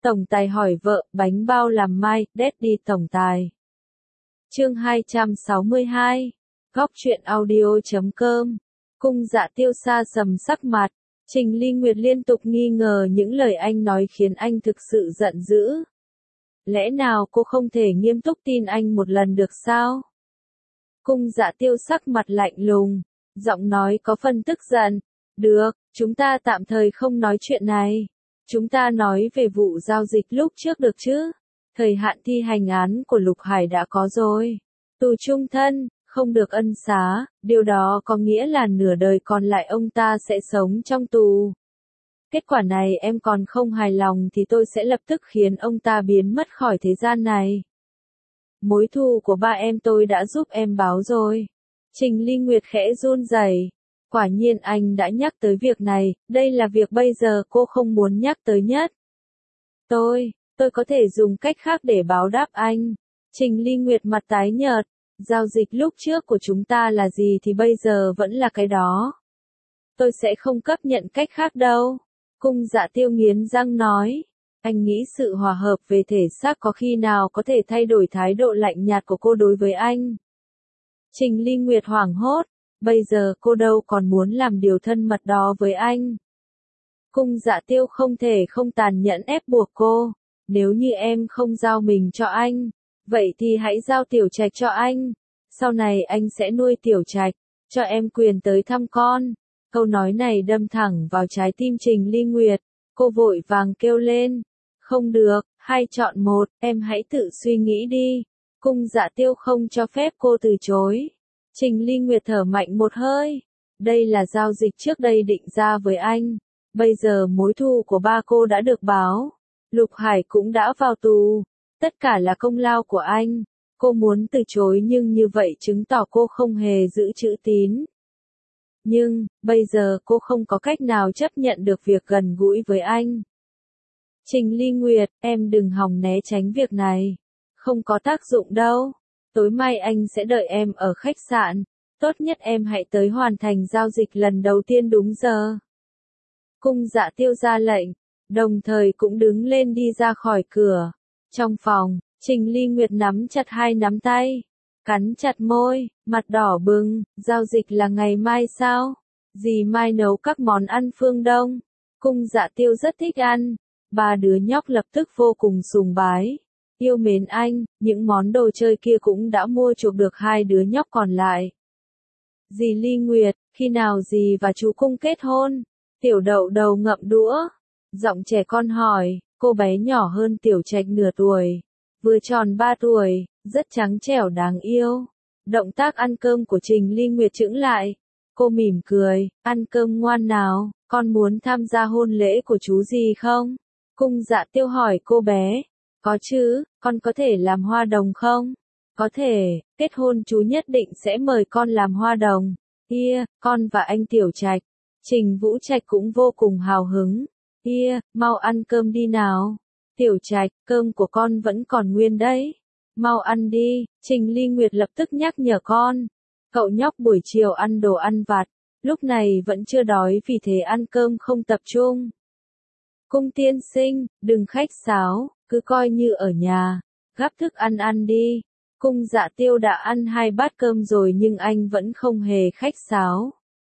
Tổng tài hỏi vợ, bánh bao làm mai, Daddy tổng tài. Chương 262. Góc truyện audio.com. Cung Dạ Tiêu xa sầm sắc mặt. Trình Ly Nguyệt liên tục nghi ngờ những lời anh nói khiến anh thực sự giận dữ. Lẽ nào cô không thể nghiêm túc tin anh một lần được sao? Cung Dạ Tiêu sắc mặt lạnh lùng, giọng nói có phần tức giận. Được, chúng ta tạm thời không nói chuyện này. Chúng ta nói về vụ giao dịch lúc trước được chứ? Thời hạn thi hành án của Lục Hải đã có rồi. Tù chung thân, không được ân xá, điều đó có nghĩa là nửa đời còn lại ông ta sẽ sống trong tù. Kết quả này em còn không hài lòng thì tôi sẽ lập tức khiến ông ta biến mất khỏi thế gian này. Mối thù của ba em tôi đã giúp em báo rồi. Trình Ly Nguyệt khẽ run rẩy. Quả nhiên anh đã nhắc tới việc này, đây là việc bây giờ cô không muốn nhắc tới nhất. Tôi có thể dùng cách khác để báo đáp anh. Trình Ly Nguyệt mặt tái nhợt. Giao dịch lúc trước của chúng ta là gì thì bây giờ vẫn là cái đó. Tôi sẽ không chấp nhận cách khác đâu. Cung Dạ Tiêu nghiến răng nói. Anh nghĩ sự hòa hợp về thể xác có khi nào có thể thay đổi thái độ lạnh nhạt của cô đối với anh? Trình Ly Nguyệt hoảng hốt. Bây giờ cô đâu còn muốn làm điều thân mật đó với anh. Cung Dạ Tiêu không thể không tàn nhẫn ép buộc cô. Nếu như em không giao mình cho anh, vậy thì hãy giao Tiểu Trạch cho anh. Sau này anh sẽ nuôi Tiểu Trạch, cho em quyền tới thăm con. Câu nói này đâm thẳng vào trái tim Trình Ly Nguyệt. Cô vội vàng kêu lên. Không được, hai chọn một, em hãy tự suy nghĩ đi. Cung Dạ Tiêu không cho phép cô từ chối. Trình Ly Nguyệt thở mạnh một hơi. Đây là giao dịch trước đây định ra với anh. Bây giờ mối thù của ba cô đã được báo. Lục Hải cũng đã vào tù. Tất cả là công lao của anh. Cô muốn từ chối nhưng như vậy chứng tỏ cô không hề giữ chữ tín. Nhưng, bây giờ cô không có cách nào chấp nhận được việc gần gũi với anh. Trình Ly Nguyệt, em đừng hòng né tránh việc này. Không có tác dụng đâu. Tối mai anh sẽ đợi em ở khách sạn. Tốt nhất em hãy tới hoàn thành giao dịch lần đầu tiên đúng giờ. Cung Dạ Tiêu ra lệnh, đồng thời cũng đứng lên đi ra khỏi cửa. Trong phòng, Trình Ly Nguyệt nắm chặt hai nắm tay, cắn chặt môi, mặt đỏ bừng. Giao dịch là ngày mai sao? Dì mai nấu các món ăn phương Đông. Cung Dạ Tiêu rất thích ăn. Ba đứa nhóc lập tức vô cùng sùng bái. Yêu mến anh, những món đồ chơi kia cũng đã mua chuộc được hai đứa nhóc còn lại. Dì Ly Nguyệt, khi nào dì và chú Cung kết hôn? Tiểu Đậu đầu ngậm đũa. Giọng trẻ con hỏi, cô bé nhỏ hơn Tiểu Trạch nửa tuổi. Vừa tròn 3 tuổi, rất trắng trẻo đáng yêu. Động tác ăn cơm của Trình Ly Nguyệt chững lại. Cô mỉm cười, ăn cơm ngoan nào, con muốn tham gia hôn lễ của chú gì không? Cung Dạ Tiêu hỏi cô bé. Có chứ, con có thể làm hoa đồng không? Có thể, kết hôn chú nhất định sẽ mời con làm hoa đồng. Con và anh Tiểu Trạch. Trình Vũ Trạch cũng vô cùng hào hứng. Mau ăn cơm đi nào. Tiểu Trạch, cơm của con vẫn còn nguyên đấy. Mau ăn đi, Trình Ly Nguyệt lập tức nhắc nhở con. Cậu nhóc buổi chiều ăn đồ ăn vặt, lúc này vẫn chưa đói vì thế ăn cơm không tập trung. Cung tiên sinh, đừng khách sáo, cứ coi như ở nhà, gắp thức ăn ăn đi. Cung Dạ Tiêu đã ăn 2 bát cơm rồi nhưng anh vẫn không hề khách sáo.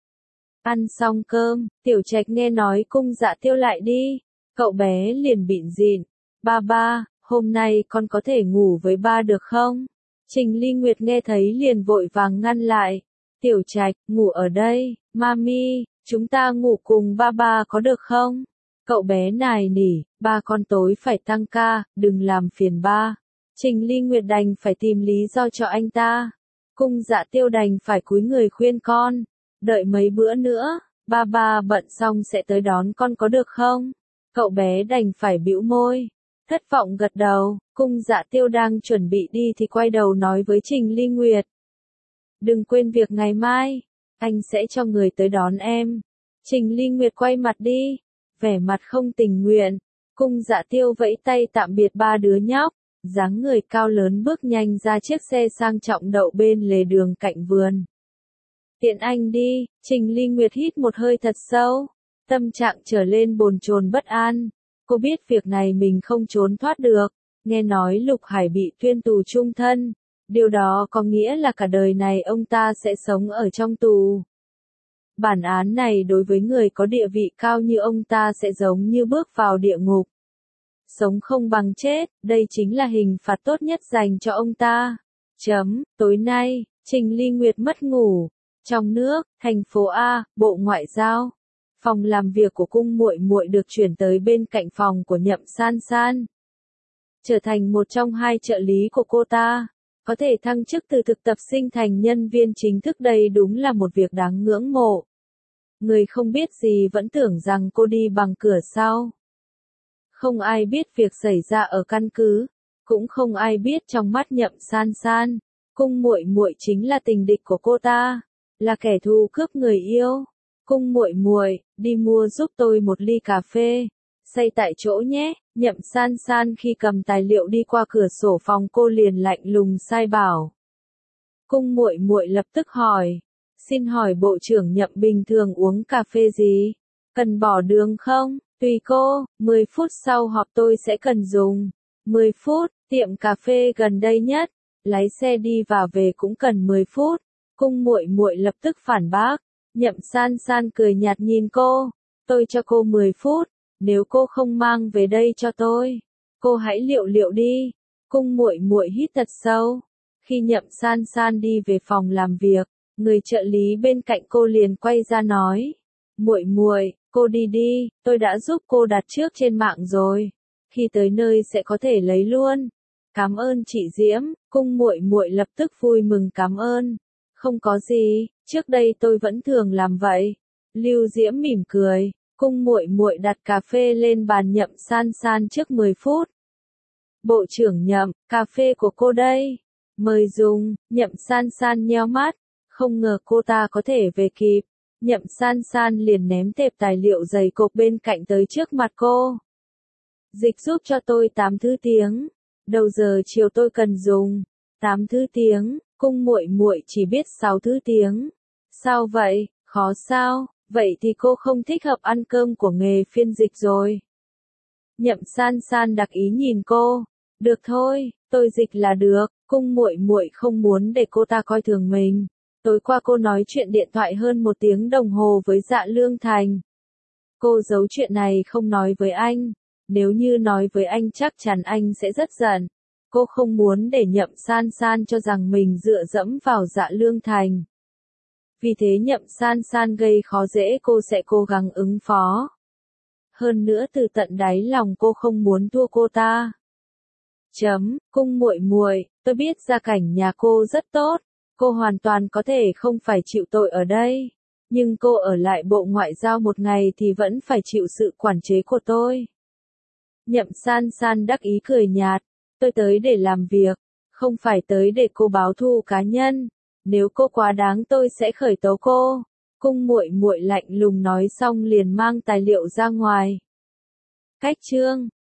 Ăn xong cơm, Tiểu Trạch nghe nói Cung Dạ Tiêu lại đi. Cậu bé liền bịn rịn. Ba, hôm nay con có thể ngủ với ba được không? Trình Ly Nguyệt nghe thấy liền vội vàng ngăn lại. Tiểu Trạch, ngủ ở đây, mami, chúng ta ngủ cùng ba có được không? Cậu bé nài nỉ, ba con tối phải tăng ca, đừng làm phiền ba. Trình Ly Nguyệt đành phải tìm lý do cho anh ta. Cung Dạ Tiêu đành phải cúi người khuyên con. Đợi mấy bữa nữa, ba bận xong sẽ tới đón con có được không? Cậu bé đành phải bĩu môi. Thất vọng gật đầu. Cung Dạ Tiêu đang chuẩn bị đi thì quay đầu nói với Trình Ly Nguyệt. Đừng quên việc ngày mai, anh sẽ cho người tới đón em. Trình Ly Nguyệt quay mặt đi, vẻ mặt không tình nguyện. Cung Dạ Tiêu vẫy tay tạm biệt ba đứa nhóc, dáng người cao lớn bước nhanh ra chiếc xe sang trọng đậu bên lề đường cạnh vườn. Tiện anh đi, Trình Ly Nguyệt hít một hơi thật sâu, tâm trạng trở lên bồn chồn bất an. Cô biết việc này mình không trốn thoát được, nghe nói Lục Hải bị tuyên tù chung thân, điều đó có nghĩa là cả đời này ông ta sẽ sống ở trong tù. Bản án này đối với người có địa vị cao như ông ta sẽ giống như bước vào địa ngục. Sống không bằng chết, đây chính là hình phạt tốt nhất dành cho ông ta. Tối nay, Trình Ly Nguyệt mất ngủ. Trong nước, thành phố A, Bộ Ngoại giao. Phòng làm việc của cung muội muội được chuyển tới bên cạnh phòng của Nhậm San San. Trở thành một trong hai trợ lý của cô ta. Có thể thăng chức từ thực tập sinh thành nhân viên chính thức, đây đúng là một việc đáng ngưỡng mộ. Người không biết gì vẫn tưởng rằng cô đi bằng cửa sau. Không ai biết việc xảy ra ở căn cứ, cũng không ai biết trong mắt Nhậm San San, cung muội muội chính là tình địch của cô ta, là kẻ thù cướp người yêu. Cung muội muội, đi mua giúp tôi một ly cà phê, xay tại chỗ nhé. Nhậm San San khi cầm tài liệu đi qua cửa sổ phòng cô liền lạnh lùng sai bảo. Cung muội muội lập tức hỏi, xin hỏi bộ trưởng Nhậm bình thường uống cà phê gì? Cần bỏ đường không? Tùy cô, 10 phút sau họp tôi sẽ cần dùng. 10 phút, tiệm cà phê gần đây nhất, lái xe đi và về cũng cần 10 phút. Cung muội muội lập tức phản bác. Nhậm San San cười nhạt nhìn cô, tôi cho cô 10 phút, nếu cô không mang về đây cho tôi, cô hãy liệu đi. Cung muội muội hít thật sâu. Khi Nhậm San San đi về phòng làm việc, người trợ lý bên cạnh cô liền quay ra nói, muội muội, cô đi đi, tôi đã giúp cô đặt trước trên mạng rồi, khi tới nơi sẽ có thể lấy luôn. Cảm ơn chị Diễm. Cung muội muội lập tức vui mừng cảm ơn. Không có gì, trước đây tôi vẫn thường làm vậy. Lưu Diễm mỉm cười. Cung muội muội đặt cà phê lên bàn Nhậm San San trước 10 phút. Bộ trưởng Nhậm, cà phê của cô đây. Mời dùng. Nhậm San San nheo mắt, không ngờ cô ta có thể về kịp. Nhậm San San liền ném tệp tài liệu dày cộp bên cạnh tới trước mặt cô. Dịch giúp cho tôi 8 thứ tiếng. Đầu giờ chiều tôi cần dùng. 8 thứ tiếng, cung muội muội chỉ biết 6 thứ tiếng. Sao vậy, khó sao? Vậy thì cô không thích hợp ăn cơm của nghề phiên dịch rồi. Nhậm San San đặc ý nhìn cô. Được thôi, tôi dịch là được. Cung muội muội không muốn để cô ta coi thường mình. Tối qua cô nói chuyện điện thoại hơn 1 tiếng đồng hồ với Dạ Lương Thành. Cô giấu chuyện này không nói với anh. Nếu như nói với anh chắc chắn anh sẽ rất giận. Cô không muốn để Nhậm San San cho rằng mình dựa dẫm vào Dạ Lương Thành. Vì thế Nhậm San San gây khó dễ cô sẽ cố gắng ứng phó. Hơn nữa từ tận đáy lòng cô không muốn thua cô ta. Cung muội muội, tôi biết gia cảnh nhà cô rất tốt. Cô hoàn toàn có thể không phải chịu tội ở đây. Nhưng cô ở lại Bộ Ngoại giao một ngày thì vẫn phải chịu sự quản chế của tôi. Nhậm San San đắc ý cười nhạt. Tôi tới để làm việc, không phải tới để cô báo thù cá nhân. Nếu cô quá đáng tôi sẽ khởi tố cô. Cung muội muội lạnh lùng nói xong liền mang tài liệu ra ngoài. Cách chương